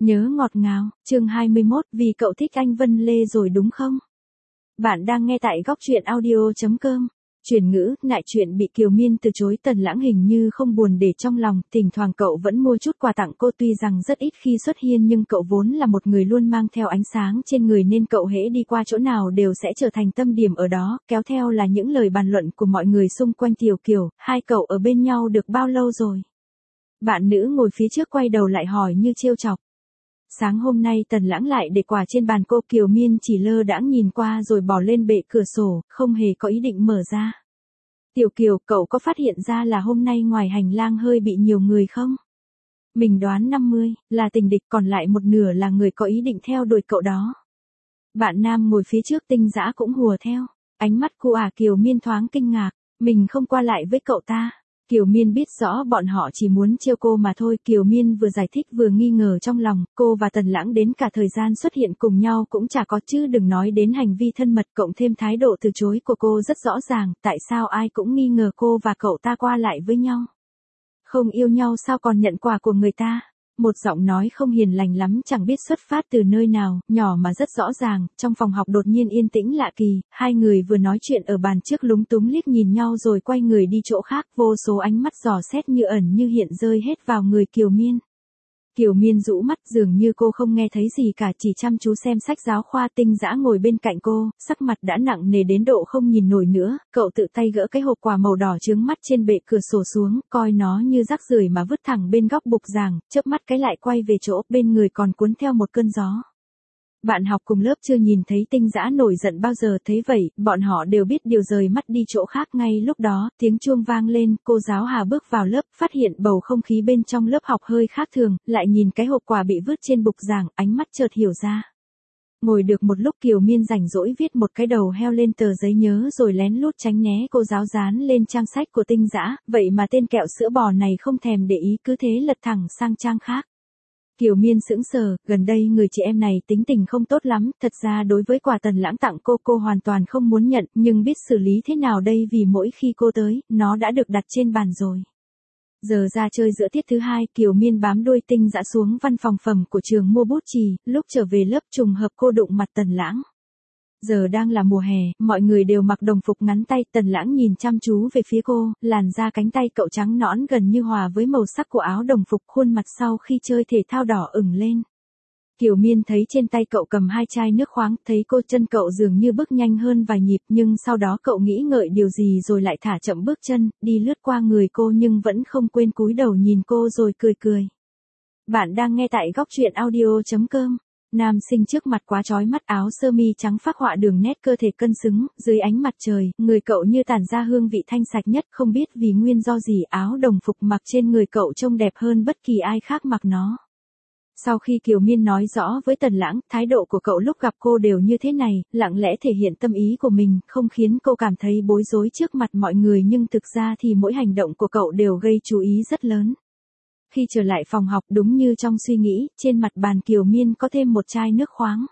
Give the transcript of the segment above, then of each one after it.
Nhớ ngọt ngào, chương 21, vì cậu thích anh Vân Lê rồi đúng không? Bạn đang nghe tại góc truyện audio.com. Chuyển ngữ, nại chuyện bị Kiều Miên từ chối. Tần Lãng hình như không buồn để trong lòng, thỉnh thoảng cậu vẫn mua chút quà tặng cô, tuy rằng rất ít khi xuất hiện nhưng cậu vốn là một người luôn mang theo ánh sáng trên người nên cậu hễ đi qua chỗ nào đều sẽ trở thành tâm điểm ở đó, kéo theo là những lời bàn luận của mọi người xung quanh Tiểu Kiều. Hai cậu ở bên nhau được bao lâu rồi? Bạn nữ ngồi phía trước quay đầu lại hỏi như trêu chọc. Sáng hôm nay Tần Lãng lại để quà trên bàn cô. Kiều Miên chỉ lơ đãng nhìn qua rồi bỏ lên bệ cửa sổ, không hề có ý định mở ra. Tiểu Kiều, cậu có phát hiện ra là hôm nay ngoài hành lang hơi bị nhiều người không? Mình đoán 50, là tình địch, còn lại một nửa là người có ý định theo đuổi cậu đó. Bạn nam ngồi phía trước Tinh Dã cũng hùa theo. Ánh mắt cô Kiều Miên thoáng kinh ngạc. Mình không qua lại với cậu ta. Kiều Miên biết rõ bọn họ chỉ muốn trêu cô mà thôi. Kiều Miên vừa giải thích vừa nghi ngờ trong lòng, cô và Tần Lãng đến cả thời gian xuất hiện cùng nhau cũng chả có, chứ đừng nói đến hành vi thân mật, cộng thêm thái độ từ chối của cô rất rõ ràng. Tại sao ai cũng nghi ngờ cô và cậu ta qua lại với nhau? Không yêu nhau sao còn nhận quà của người ta? Một giọng nói không hiền lành lắm, chẳng biết xuất phát từ nơi nào, nhỏ mà rất rõ ràng. Trong phòng học đột nhiên yên tĩnh lạ kỳ, hai người vừa nói chuyện ở bàn trước lúng túng liếc nhìn nhau rồi quay người đi chỗ khác. Vô số ánh mắt dò xét như ẩn như hiện rơi hết vào người Kiều Miên. Kiều Miên rũ mắt, dường như cô không nghe thấy gì cả, chỉ chăm chú xem sách giáo khoa. Tinh Dã ngồi bên cạnh cô, sắc mặt đã nặng nề đến độ không nhìn nổi nữa. Cậu tự tay gỡ cái hộp quà màu đỏ chướng mắt trên bệ cửa sổ xuống, coi nó như rác rưởi mà vứt thẳng bên góc bục giảng, chớp mắt cái lại quay về chỗ, bên người còn cuốn theo một cơn gió. Bạn học cùng lớp chưa nhìn thấy Tinh Dã nổi giận bao giờ, thấy vậy, bọn họ đều biết điều, rời mắt đi chỗ khác. Ngay lúc đó, tiếng chuông vang lên, cô giáo Hà bước vào lớp, phát hiện bầu không khí bên trong lớp học hơi khác thường, lại nhìn cái hộp quà bị vứt trên bục giảng, ánh mắt chợt hiểu ra. Ngồi được một lúc, Kiều Miên rảnh rỗi viết một cái đầu heo lên tờ giấy nhớ rồi lén lút tránh né cô giáo dán lên trang sách của Tinh Dã, vậy mà tên kẹo sữa bò này không thèm để ý, cứ thế lật thẳng sang trang khác. Kiều Miên sững sờ, gần đây người chị em này tính tình không tốt lắm, thật ra đối với quà Tần Lãng tặng cô hoàn toàn không muốn nhận, nhưng biết xử lý thế nào đây, vì mỗi khi cô tới, nó đã được đặt trên bàn rồi. Giờ ra chơi giữa tiết thứ hai, Kiều Miên bám đuôi Tinh Dã xuống văn phòng phẩm của trường mua bút chì, lúc trở về lớp trùng hợp cô đụng mặt Tần Lãng. Giờ đang là mùa hè, mọi người đều mặc đồng phục ngắn tay. Tần Lãng nhìn chăm chú về phía cô, làn da cánh tay cậu trắng nõn gần như hòa với màu sắc của áo đồng phục, khuôn mặt sau khi chơi thể thao đỏ ửng lên. Kiều Miên thấy trên tay cậu cầm hai chai nước khoáng, thấy cô chân cậu dường như bước nhanh hơn vài nhịp, nhưng sau đó cậu nghĩ ngợi điều gì rồi lại thả chậm bước chân, đi lướt qua người cô nhưng vẫn không quên cúi đầu nhìn cô rồi cười cười. Bạn đang nghe tại góc truyện audio.com. Nam sinh trước mặt quá chói mắt, áo sơ mi trắng phác họa đường nét cơ thể cân xứng, dưới ánh mặt trời, người cậu như tản ra hương vị thanh sạch nhất, không biết vì nguyên do gì áo đồng phục mặc trên người cậu trông đẹp hơn bất kỳ ai khác mặc nó. Sau khi Kiều Miên nói rõ với Tần Lãng, thái độ của cậu lúc gặp cô đều như thế này, lặng lẽ thể hiện tâm ý của mình, không khiến cô cảm thấy bối rối trước mặt mọi người, nhưng thực ra thì mỗi hành động của cậu đều gây chú ý rất lớn. Khi trở lại phòng học, đúng như trong suy nghĩ, trên mặt bàn Kiều Miên có thêm một chai nước khoáng.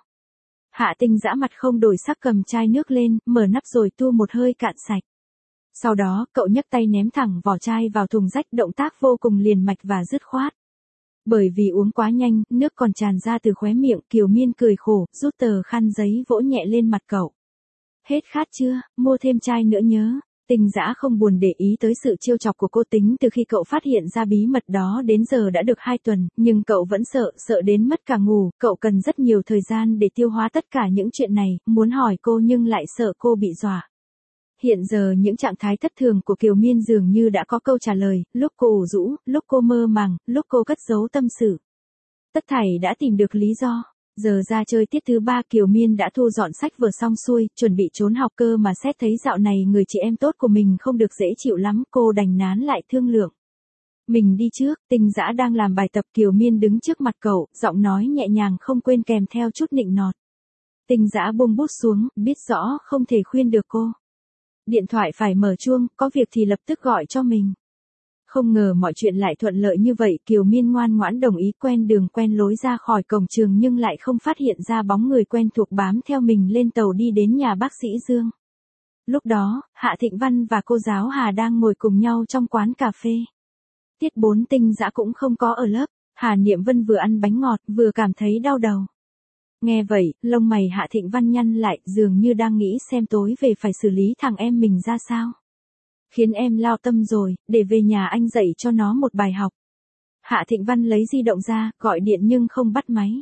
Hạ Tinh Dã mặt không đổi sắc cầm chai nước lên, mở nắp rồi tu một hơi cạn sạch. Sau đó, cậu nhấc tay ném thẳng vỏ chai vào thùng rách, động tác vô cùng liền mạch và dứt khoát. Bởi vì uống quá nhanh, nước còn tràn ra từ khóe miệng, Kiều Miên cười khổ, rút tờ khăn giấy vỗ nhẹ lên mặt cậu. Hết khát chưa, mua thêm chai nữa nhớ. Tinh Dã không buồn để ý tới sự trêu chọc của cô. Tính từ khi cậu phát hiện ra bí mật đó đến giờ đã được 2 tuần, nhưng cậu vẫn sợ đến mất cả ngủ. Cậu cần rất nhiều thời gian để tiêu hóa tất cả những chuyện này, muốn hỏi cô nhưng lại sợ cô bị dọa. Hiện giờ những trạng thái thất thường của Kiều Miên dường như đã có câu trả lời, lúc cô ủ rũ, lúc cô mơ màng, lúc cô cất giấu tâm sự. Tất thảy đã tìm được lý do. Giờ ra chơi tiết thứ 3, Kiều Miên đã thu dọn sách vở xong xuôi, chuẩn bị trốn học cơ mà xét thấy dạo này người chị em tốt của mình không được dễ chịu lắm, cô đành nán lại thương lượng. Mình đi trước. Tinh Dã đang làm bài tập, Kiều Miên đứng trước mặt cậu, giọng nói nhẹ nhàng không quên kèm theo chút nịnh nọt. Tinh Dã buông bút xuống, biết rõ không thể khuyên được cô. Điện thoại phải mở chuông, có việc thì lập tức gọi cho mình. Không ngờ mọi chuyện lại thuận lợi như vậy, Kiều Miên ngoan ngoãn đồng ý, quen đường quen lối ra khỏi cổng trường nhưng lại không phát hiện ra bóng người quen thuộc bám theo mình lên tàu đi đến nhà bác sĩ Dương. Lúc đó, Hạ Thịnh Văn và cô giáo Hà đang ngồi cùng nhau trong quán cà phê. Tiết 4 Tinh Dã cũng không có ở lớp. Hà Niệm Vân vừa ăn bánh ngọt, vừa cảm thấy đau đầu. Nghe vậy, lông mày Hạ Thịnh Văn nhăn lại, dường như đang nghĩ xem tối về phải xử lý thằng em mình ra sao. Khiến em lao tâm rồi, để về nhà anh dạy cho nó một bài học. Hạ Thịnh Văn lấy di động ra, gọi điện nhưng không bắt máy.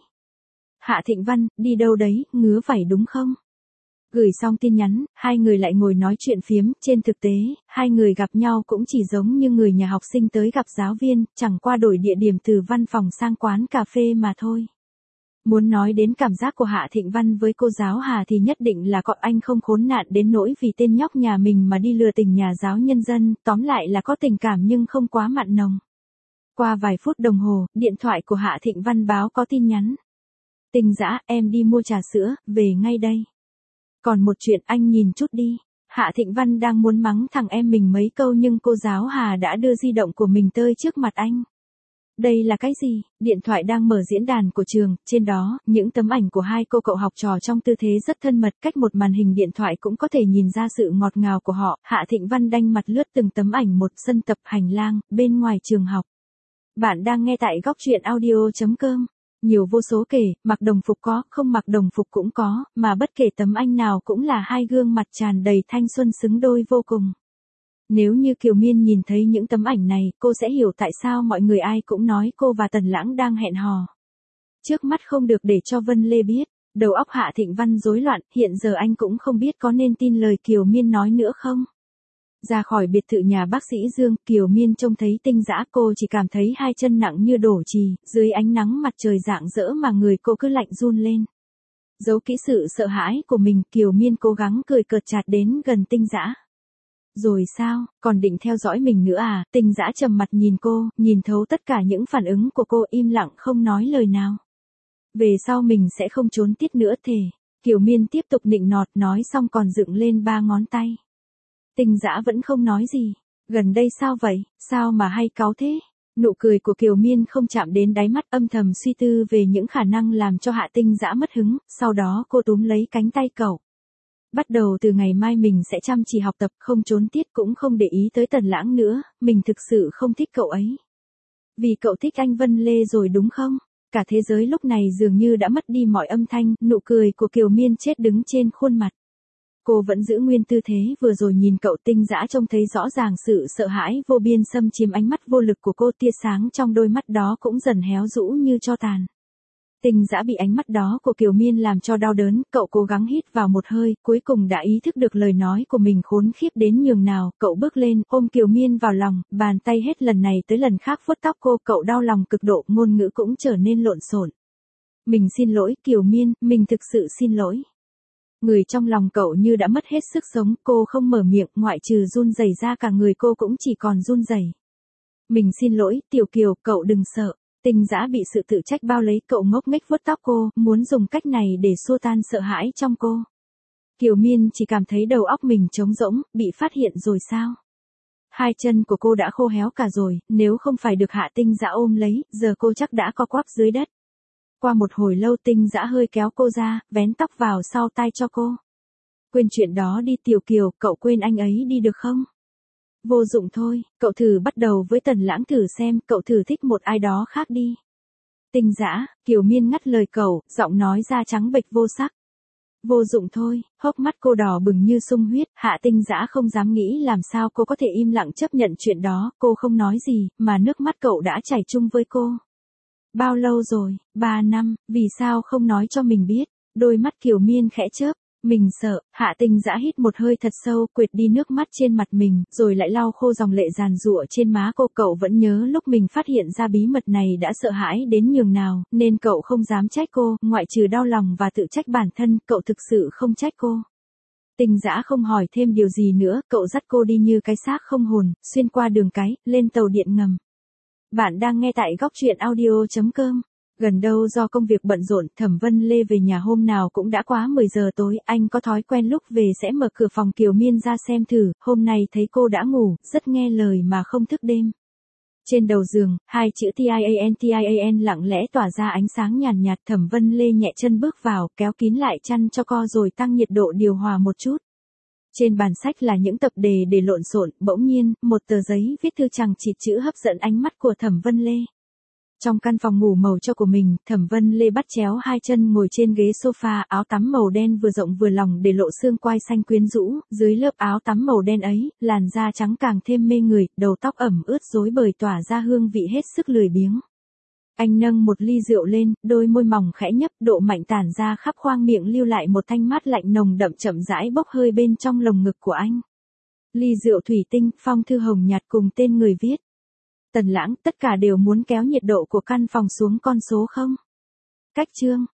Hạ Thịnh Văn, đi đâu đấy, ngứa vảy đúng không? Gửi xong tin nhắn, hai người lại ngồi nói chuyện phiếm, trên thực tế, hai người gặp nhau cũng chỉ giống như người nhà học sinh tới gặp giáo viên, chẳng qua đổi địa điểm từ văn phòng sang quán cà phê mà thôi. Muốn nói đến cảm giác của Hạ Thịnh Văn với cô giáo Hà thì nhất định là có anh không khốn nạn đến nỗi vì tên nhóc nhà mình mà đi lừa tình nhà giáo nhân dân, tóm lại là có tình cảm nhưng không quá mặn nồng. Qua vài phút đồng hồ, điện thoại của Hạ Thịnh Văn báo có tin nhắn. Tình dã, em đi mua trà sữa, về ngay đây. Còn một chuyện anh nhìn chút đi. Hạ Thịnh Văn đang muốn mắng thằng em mình mấy câu nhưng cô giáo Hà đã đưa di động của mình tới trước mặt anh. Đây là cái gì? Điện thoại đang mở diễn đàn của trường, trên đó, những tấm ảnh của hai cô cậu học trò trong tư thế rất thân mật, cách một màn hình điện thoại cũng có thể nhìn ra sự ngọt ngào của họ. Hạ Thịnh Văn đanh mặt lướt từng tấm ảnh một, sân tập, hành lang, bên ngoài trường học. Bạn đang nghe tại góc truyện audio.com. Nhiều vô số kể, mặc đồng phục có, không mặc đồng phục cũng có, mà bất kể tấm ảnh nào cũng là hai gương mặt tràn đầy thanh xuân xứng đôi vô cùng. Nếu như Kiều Miên nhìn thấy những tấm ảnh này, cô sẽ hiểu tại sao mọi người ai cũng nói cô và Tần Lãng đang hẹn hò. Trước mắt không được để cho Vân Lê biết, đầu óc Hạ Thịnh Văn rối loạn, hiện giờ anh cũng không biết có nên tin lời Kiều Miên nói nữa không. Ra khỏi biệt thự nhà bác sĩ Dương, Kiều Miên trông thấy Tinh Dã, cô chỉ cảm thấy hai chân nặng như đổ chì, dưới ánh nắng mặt trời rạng rỡ mà người cô cứ lạnh run lên. Giấu kỹ sự sợ hãi của mình, Kiều Miên cố gắng cười cợt chạt đến gần Tinh Dã. Rồi sao, còn định theo dõi mình nữa à? Tinh Dã trầm mặt nhìn cô, nhìn thấu tất cả những phản ứng của cô, im lặng không nói lời nào. Về sau mình sẽ không trốn tiết nữa thề. Kiều Miên tiếp tục nịnh nọt, nói xong còn dựng lên 3 ngón tay. Tinh Dã vẫn không nói gì. Gần đây sao vậy, sao mà hay cáu thế? Nụ cười của Kiều Miên không chạm đến đáy mắt, âm thầm suy tư về những khả năng làm cho Hạ Tinh Dã mất hứng, sau đó cô túm lấy cánh tay cậu. Bắt đầu từ ngày mai mình sẽ chăm chỉ học tập, không trốn tiết cũng không để ý tới Tần Lãng nữa, mình thực sự không thích cậu ấy. Vì cậu thích anh Vân Lê rồi đúng không? Cả thế giới lúc này dường như đã mất đi mọi âm thanh, nụ cười của Kiều Miên chết đứng trên khuôn mặt. Cô vẫn giữ nguyên tư thế vừa rồi nhìn cậu. Tinh Dã trông thấy rõ ràng sự sợ hãi vô biên xâm chiếm ánh mắt vô lực của cô, tia sáng trong đôi mắt đó cũng dần héo rũ như tro tàn. Tinh Dã bị ánh mắt đó của Kiều Miên làm cho đau đớn, cậu cố gắng hít vào một hơi, cuối cùng đã ý thức được lời nói của mình khốn khiếp đến nhường nào, cậu bước lên, ôm Kiều Miên vào lòng, bàn tay hết lần này tới lần khác vuốt tóc cô, cậu đau lòng cực độ, ngôn ngữ cũng trở nên lộn xộn. Mình xin lỗi Kiều Miên, mình thực sự xin lỗi. Người trong lòng cậu như đã mất hết sức sống, cô không mở miệng, ngoại trừ run rẩy ra cả người cô cũng chỉ còn run rẩy. Mình xin lỗi, Tiểu Kiều, cậu đừng sợ. Tinh Dã bị sự tự trách bao lấy, cậu ngốc nghếch vuốt tóc cô, muốn dùng cách này để xua tan sợ hãi trong cô. Kiều Miên chỉ cảm thấy đầu óc mình trống rỗng, bị phát hiện rồi sao? Hai chân của cô đã khô héo cả rồi, nếu không phải được Hạ Tinh Dã ôm lấy, giờ cô chắc đã co quắp dưới đất. Qua một hồi lâu Tinh Dã hơi kéo cô ra, vén tóc vào sau tai cho cô. Quên chuyện đó đi Tiểu Kiều, cậu quên anh ấy đi được không? Vô dụng thôi, cậu thử bắt đầu với Tần Lãng thử xem, cậu thử thích một ai đó khác đi. Tinh Dã, Kiều Miên ngắt lời cậu, giọng nói ra trắng bệch vô sắc. Vô dụng thôi, hốc mắt cô đỏ bừng như sung huyết, Hạ Tinh Dã không dám nghĩ làm sao cô có thể im lặng chấp nhận chuyện đó, cô không nói gì, mà nước mắt cậu đã chảy chung với cô. Bao lâu rồi? 3 năm, vì sao không nói cho mình biết? Đôi mắt Kiều Miên khẽ chớp. Mình sợ. Hạ Tinh Dã hít một hơi thật sâu, quệt đi nước mắt trên mặt mình, rồi lại lau khô dòng lệ giàn giụa trên má cô. Cậu vẫn nhớ lúc mình phát hiện ra bí mật này đã sợ hãi đến nhường nào, nên cậu không dám trách cô, ngoại trừ đau lòng và tự trách bản thân, cậu thực sự không trách cô. Tinh Dã không hỏi thêm điều gì nữa, cậu dắt cô đi như cái xác không hồn, xuyên qua đường cái, lên tàu điện ngầm. Bạn đang nghe tại góc truyện audio.com. Gần đâu do công việc bận rộn, Thẩm Vân Lê về nhà hôm nào cũng đã quá 10 giờ tối, anh có thói quen lúc về sẽ mở cửa phòng Kiều Miên ra xem thử, hôm nay thấy cô đã ngủ, rất nghe lời mà không thức đêm. Trên đầu giường, hai chữ TIAN lặng lẽ tỏa ra ánh sáng nhàn nhạt, Thẩm Vân Lê nhẹ chân bước vào, kéo kín lại chăn cho co rồi tăng nhiệt độ điều hòa một chút. Trên bàn sách là những tập đề để lộn xộn, bỗng nhiên, một tờ giấy viết thư chằng chịt chữ hấp dẫn ánh mắt của Thẩm Vân Lê. Trong căn phòng ngủ màu cho của mình, Thẩm Vân Lê bắt chéo hai chân ngồi trên ghế sofa, áo tắm màu đen vừa rộng vừa lòng để lộ xương quai xanh quyến rũ, dưới lớp áo tắm màu đen ấy, làn da trắng càng thêm mê người, đầu tóc ẩm ướt rối bời tỏa ra hương vị hết sức lười biếng. Anh nâng một ly rượu lên, đôi môi mỏng khẽ nhấp, độ mạnh tản ra khắp khoang miệng lưu lại một thanh mát lạnh nồng đậm chậm rãi bốc hơi bên trong lồng ngực của anh. Ly rượu thủy tinh, phong thư hồng nhạt cùng tên người viết. Tần Lãng, tất cả đều muốn kéo nhiệt độ của căn phòng xuống con số 0. Cách chương